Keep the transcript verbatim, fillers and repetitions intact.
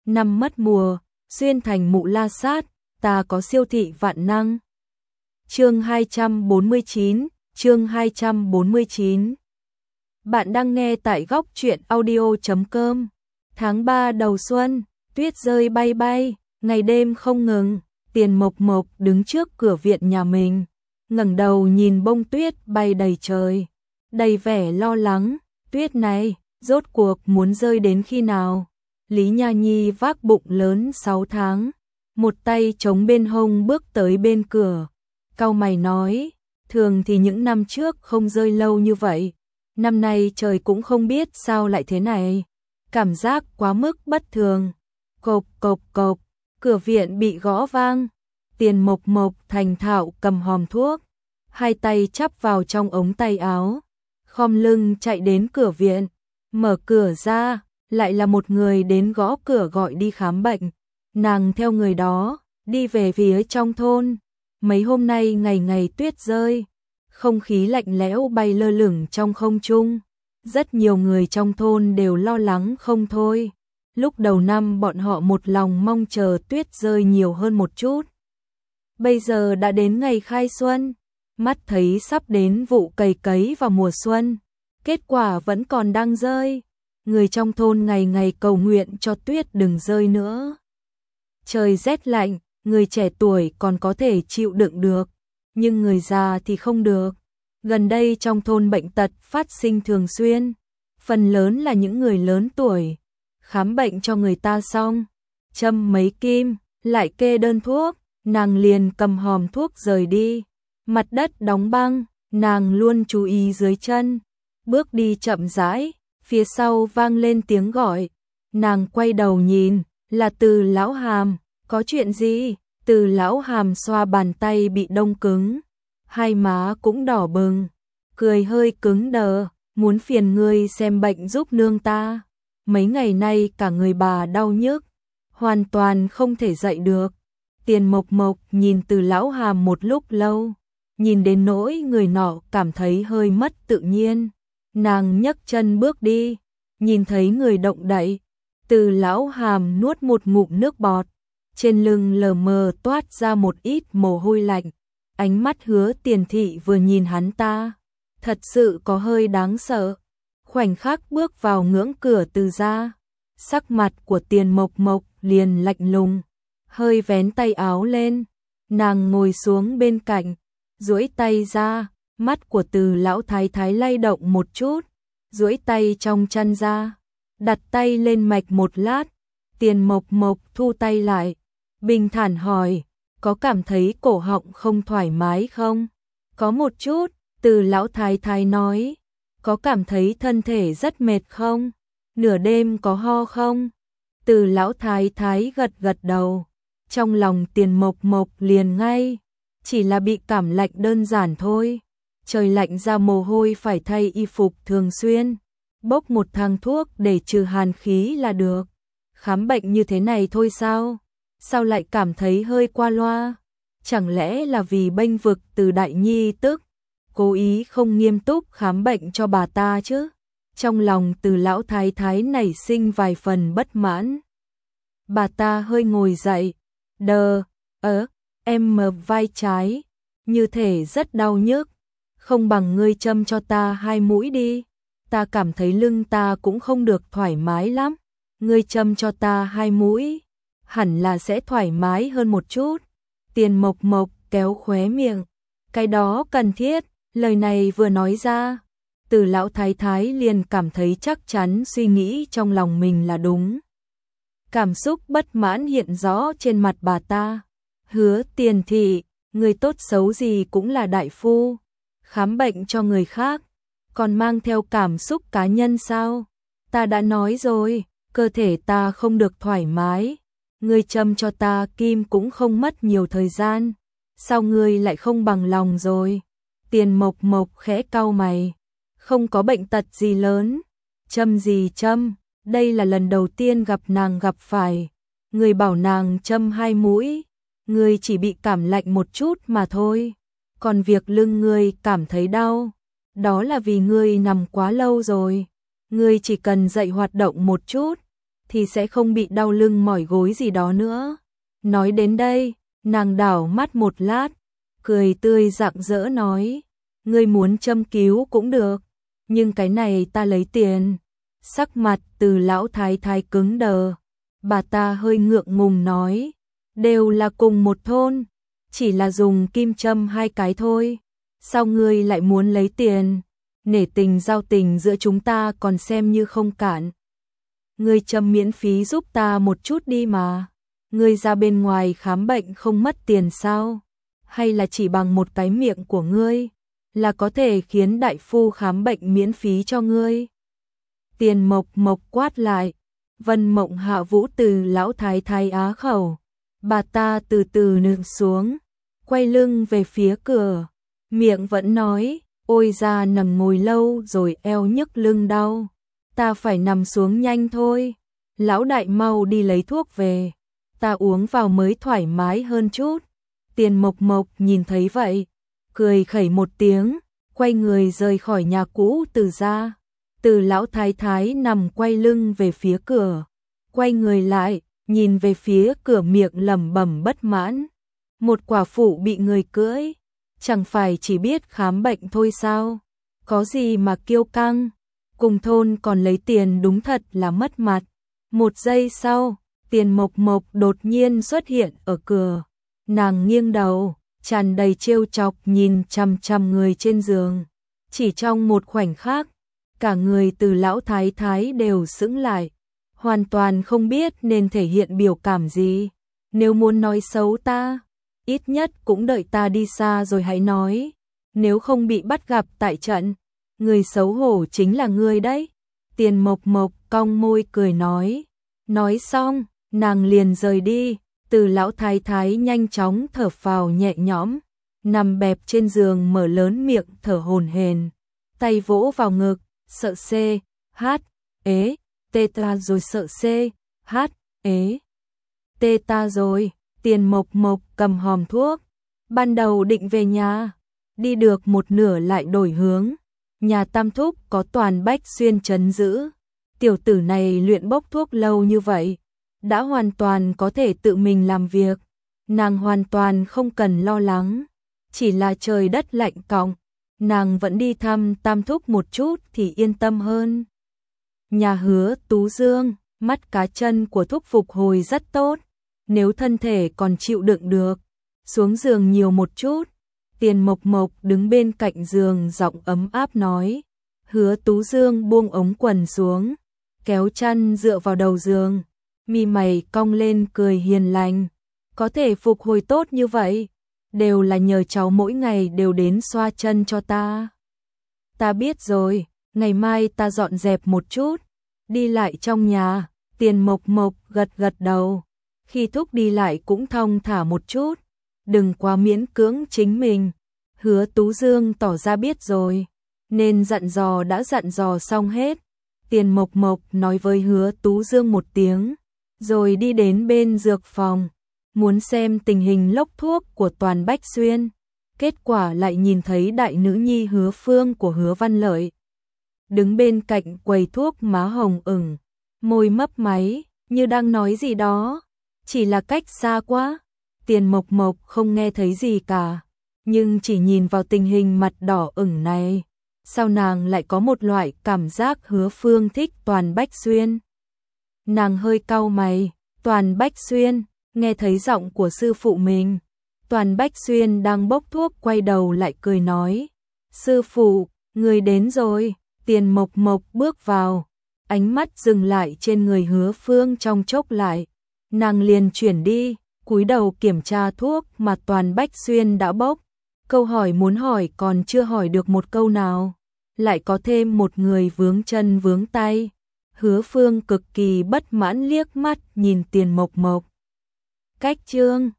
năm mất mùa, xuyên thành mụ la sát, ta có siêu thị vạn năng. Chương hai trăm bốn mươi chín, chương hai trăm bốn mươi chín. Bạn đang nghe tại góc truyện audio chấm com. Tháng ba đầu xuân, tuyết rơi bay bay, ngày đêm không ngừng, Tiền Mộc Mộc đứng trước cửa viện nhà mình, ngẩng đầu nhìn bông tuyết bay đầy trời, đầy vẻ lo lắng, tuyết này rốt cuộc muốn rơi đến khi nào? Lý Nha Nhi vác bụng lớn sáu tháng, một tay chống bên hông bước tới bên cửa, cau mày nói, thường thì những năm trước không rơi lâu như vậy, năm nay trời cũng không biết sao lại thế này, cảm giác quá mức bất thường. Cộp cộp cộp, cửa viện bị gõ vang, Tiền Mộc Mộc thành thạo cầm hòm thuốc, hai tay chắp vào trong ống tay áo, khom lưng chạy đến cửa viện, mở cửa ra, lại là một người đến gõ cửa gọi đi khám bệnh. Nàng theo người đó, đi về phía trong thôn. Mấy hôm nay ngày ngày tuyết rơi, không khí lạnh lẽo bay lơ lửng trong không trung. Rất nhiều người trong thôn đều lo lắng không thôi. Lúc đầu năm bọn họ một lòng mong chờ tuyết rơi nhiều hơn một chút. Bây giờ đã đến ngày khai xuân, mắt thấy sắp đến vụ cày cấy vào mùa xuân, kết quả vẫn còn đang rơi. Người trong thôn ngày ngày cầu nguyện cho tuyết đừng rơi nữa. Trời rét lạnh, người trẻ tuổi còn có thể chịu đựng được, nhưng người già thì không được. Gần đây trong thôn bệnh tật phát sinh thường xuyên, phần lớn là những người lớn tuổi. Khám bệnh cho người ta xong, châm mấy kim, lại kê đơn thuốc, nàng liền cầm hòm thuốc rời đi. Mặt đất đóng băng, nàng luôn chú ý dưới chân, bước đi chậm rãi. Phía sau vang lên tiếng gọi, nàng quay đầu nhìn, là Từ Lão Hàm, có chuyện gì? Từ Lão Hàm xoa bàn tay bị đông cứng, hai má cũng đỏ bừng, cười hơi cứng đờ, muốn phiền ngươi xem bệnh giúp nương ta. Mấy ngày nay cả người bà đau nhức, hoàn toàn không thể dậy được. Tiền Mộc Mộc nhìn Từ Lão Hàm một lúc lâu, nhìn đến nỗi người nọ cảm thấy hơi mất tự nhiên. Nàng nhấc chân bước đi, nhìn thấy người động đậy, Từ Lão Hàm nuốt một ngụm nước bọt, trên lưng lờ mờ toát ra một ít mồ hôi lạnh, ánh mắt Hứa Tiền Thị vừa nhìn hắn ta, thật sự có hơi đáng sợ. Khoảnh khắc bước vào ngưỡng cửa Từ gia, sắc mặt của Tiền Mộc Mộc liền lạnh lùng, hơi vén tay áo lên, nàng ngồi xuống bên cạnh, duỗi tay ra. Mắt của Từ Lão Thái Thái lay động một chút, duỗi tay trong chăn ra, đặt tay lên mạch một lát, Tiền Mộc Mộc thu tay lại, bình thản hỏi, có cảm thấy cổ họng không thoải mái không? Có một chút, Từ Lão Thái Thái nói, có cảm thấy thân thể rất mệt không? Nửa đêm có ho không? Từ Lão Thái Thái gật gật đầu, trong lòng Tiền Mộc Mộc liền ngay, chỉ là bị cảm lạnh đơn giản thôi. Trời lạnh ra mồ hôi phải thay y phục thường xuyên, bốc một thang thuốc để trừ hàn khí là được. Khám bệnh như thế này thôi sao? Sao lại cảm thấy hơi qua loa? Chẳng lẽ là vì bênh vực Từ đại nhi tức, cố ý không nghiêm túc khám bệnh cho bà ta chứ? Trong lòng Từ Lão Thái Thái nảy sinh vài phần bất mãn. Bà ta hơi ngồi dậy, đờ, ớ, em mờ vai trái, như thể rất đau nhức. Không bằng ngươi châm cho ta hai mũi đi, ta cảm thấy lưng ta cũng không được thoải mái lắm. Ngươi châm cho ta hai mũi, hẳn là sẽ thoải mái hơn một chút. Tiền Mộc Mộc kéo khóe miệng, cái đó cần thiết. Lời này vừa nói ra, Từ Lão Thái Thái liền cảm thấy chắc chắn suy nghĩ trong lòng mình là đúng. Cảm xúc bất mãn hiện rõ trên mặt bà ta. Hứa Tiền Thị, người tốt xấu gì cũng là đại phu, khám bệnh cho người khác, còn mang theo cảm xúc cá nhân sao? Ta đã nói rồi, cơ thể ta không được thoải mái, ngươi châm cho ta kim cũng không mất nhiều thời gian, sao ngươi lại không bằng lòng rồi? Tiền Mộc Mộc khẽ cau mày, không có bệnh tật gì lớn, châm gì châm, đây là lần đầu tiên gặp nàng gặp phải, người bảo nàng châm hai mũi, ngươi chỉ bị cảm lạnh một chút mà thôi. Còn việc lưng ngươi cảm thấy đau, đó là vì ngươi nằm quá lâu rồi. Ngươi chỉ cần dậy hoạt động một chút, thì sẽ không bị đau lưng mỏi gối gì đó nữa. Nói đến đây, nàng đảo mắt một lát, cười tươi rạng rỡ nói, ngươi muốn châm cứu cũng được, nhưng cái này ta lấy tiền. Sắc mặt Từ lão thái thái cứng đờ, bà ta hơi ngượng ngùng nói, đều là cùng một thôn, chỉ là dùng kim châm hai cái thôi, sao ngươi lại muốn lấy tiền? Nể tình giao tình giữa chúng ta còn xem như không cản. Ngươi châm miễn phí giúp ta một chút đi mà. Ngươi ra bên ngoài khám bệnh không mất tiền sao? Hay là chỉ bằng một cái miệng của ngươi là có thể khiến đại phu khám bệnh miễn phí cho ngươi? Tiền Mộc Mộc quát lại. Vân Mộng Hạ Vũ Từ lão thái thái á khẩu. Bà ta từ từ nương xuống, quay lưng về phía cửa, miệng vẫn nói, ôi ra nằm ngồi lâu rồi eo nhức lưng đau, ta phải nằm xuống nhanh thôi. Lão đại mau đi lấy thuốc về, ta uống vào mới thoải mái hơn chút. Tiền Mộc Mộc nhìn thấy vậy, cười khẩy một tiếng, quay người rời khỏi nhà cũ Từ ra. Từ lão thái thái nằm quay lưng về phía cửa, quay người lại, nhìn về phía cửa miệng lẩm bẩm bất mãn. Một quả phụ bị người cưỡi, chẳng phải chỉ biết khám bệnh thôi sao? Có gì mà kiêu căng? Cùng thôn còn lấy tiền đúng thật là mất mặt. Một giây sau, Tiền Mộc Mộc đột nhiên xuất hiện ở cửa. Nàng nghiêng đầu, tràn đầy trêu chọc nhìn chằm chằm người trên giường. Chỉ trong một khoảnh khắc, cả người Từ lão thái thái đều sững lại, hoàn toàn không biết nên thể hiện biểu cảm gì. Nếu muốn nói xấu ta, ít nhất cũng đợi ta đi xa rồi hãy nói. Nếu không bị bắt gặp tại trận, người xấu hổ chính là ngươi đấy. Tiền Mộc Mộc cong môi cười nói. Nói xong, nàng liền rời đi. Từ lão thái thái nhanh chóng thở phào nhẹ nhõm, nằm bẹp trên giường mở lớn miệng thở hổn hển, tay vỗ vào ngực, sợ xê, hát, ế, tê ta rồi sợ xê, hát, ế, tê ta rồi. Tiền Mộc Mộc cầm hòm thuốc, ban đầu định về nhà, đi được một nửa lại đổi hướng. Nhà Tam Thúc có Toàn Bách Xuyên trấn giữ, tiểu tử này luyện bốc thuốc lâu như vậy, đã hoàn toàn có thể tự mình làm việc, nàng hoàn toàn không cần lo lắng. Chỉ là trời đất lạnh còng, nàng vẫn đi thăm Tam Thúc một chút thì yên tâm hơn. Nhà Hứa Tú Dương, mắt cá chân của Thúc phục hồi rất tốt, nếu thân thể còn chịu đựng được, xuống giường nhiều một chút. Tiền Mộc Mộc đứng bên cạnh giường giọng ấm áp nói. Hứa Tú Dương buông ống quần xuống, kéo chăn dựa vào đầu giường, mi mày cong lên cười hiền lành. Có thể phục hồi tốt như vậy, đều là nhờ cháu mỗi ngày đều đến xoa chân cho ta. Ta biết rồi, ngày mai ta dọn dẹp một chút, đi lại trong nhà. Tiền Mộc Mộc gật gật đầu, khi Thúc đi lại cũng thong thả một chút, đừng quá miễn cưỡng chính mình. Hứa Tú Dương tỏ ra biết rồi, nên dặn dò đã dặn dò xong hết. Tiền Mộc Mộc nói với Hứa Tú Dương một tiếng, rồi đi đến bên dược phòng, muốn xem tình hình lốc thuốc của Toàn Bách Xuyên. Kết quả lại nhìn thấy đại nữ nhi Hứa Phương của Hứa Văn Lợi, đứng bên cạnh quầy thuốc, má hồng ửng, môi mấp máy, như đang nói gì đó, chỉ là cách xa quá. Tiền Mộc Mộc không nghe thấy gì cả, nhưng chỉ nhìn vào tình hình mặt đỏ ửng này, sao nàng lại có một loại cảm giác Hứa Phương thích Toàn Bách Xuyên. Nàng hơi cau mày. Toàn Bách Xuyên, nghe thấy giọng của sư phụ mình. Toàn Bách Xuyên đang bốc thuốc quay đầu lại cười nói. Sư phụ, người đến rồi. Tiền Mộc Mộc bước vào, ánh mắt dừng lại trên người Hứa Phương trong chốc lại. Nàng liền chuyển đi, cúi đầu kiểm tra thuốc mà Toàn Bách Xuyên đã bốc. Câu hỏi muốn hỏi còn chưa hỏi được một câu nào, lại có thêm một người vướng chân vướng tay. Hứa Phương cực kỳ bất mãn liếc mắt nhìn Tiền Mộc Mộc. Cách chương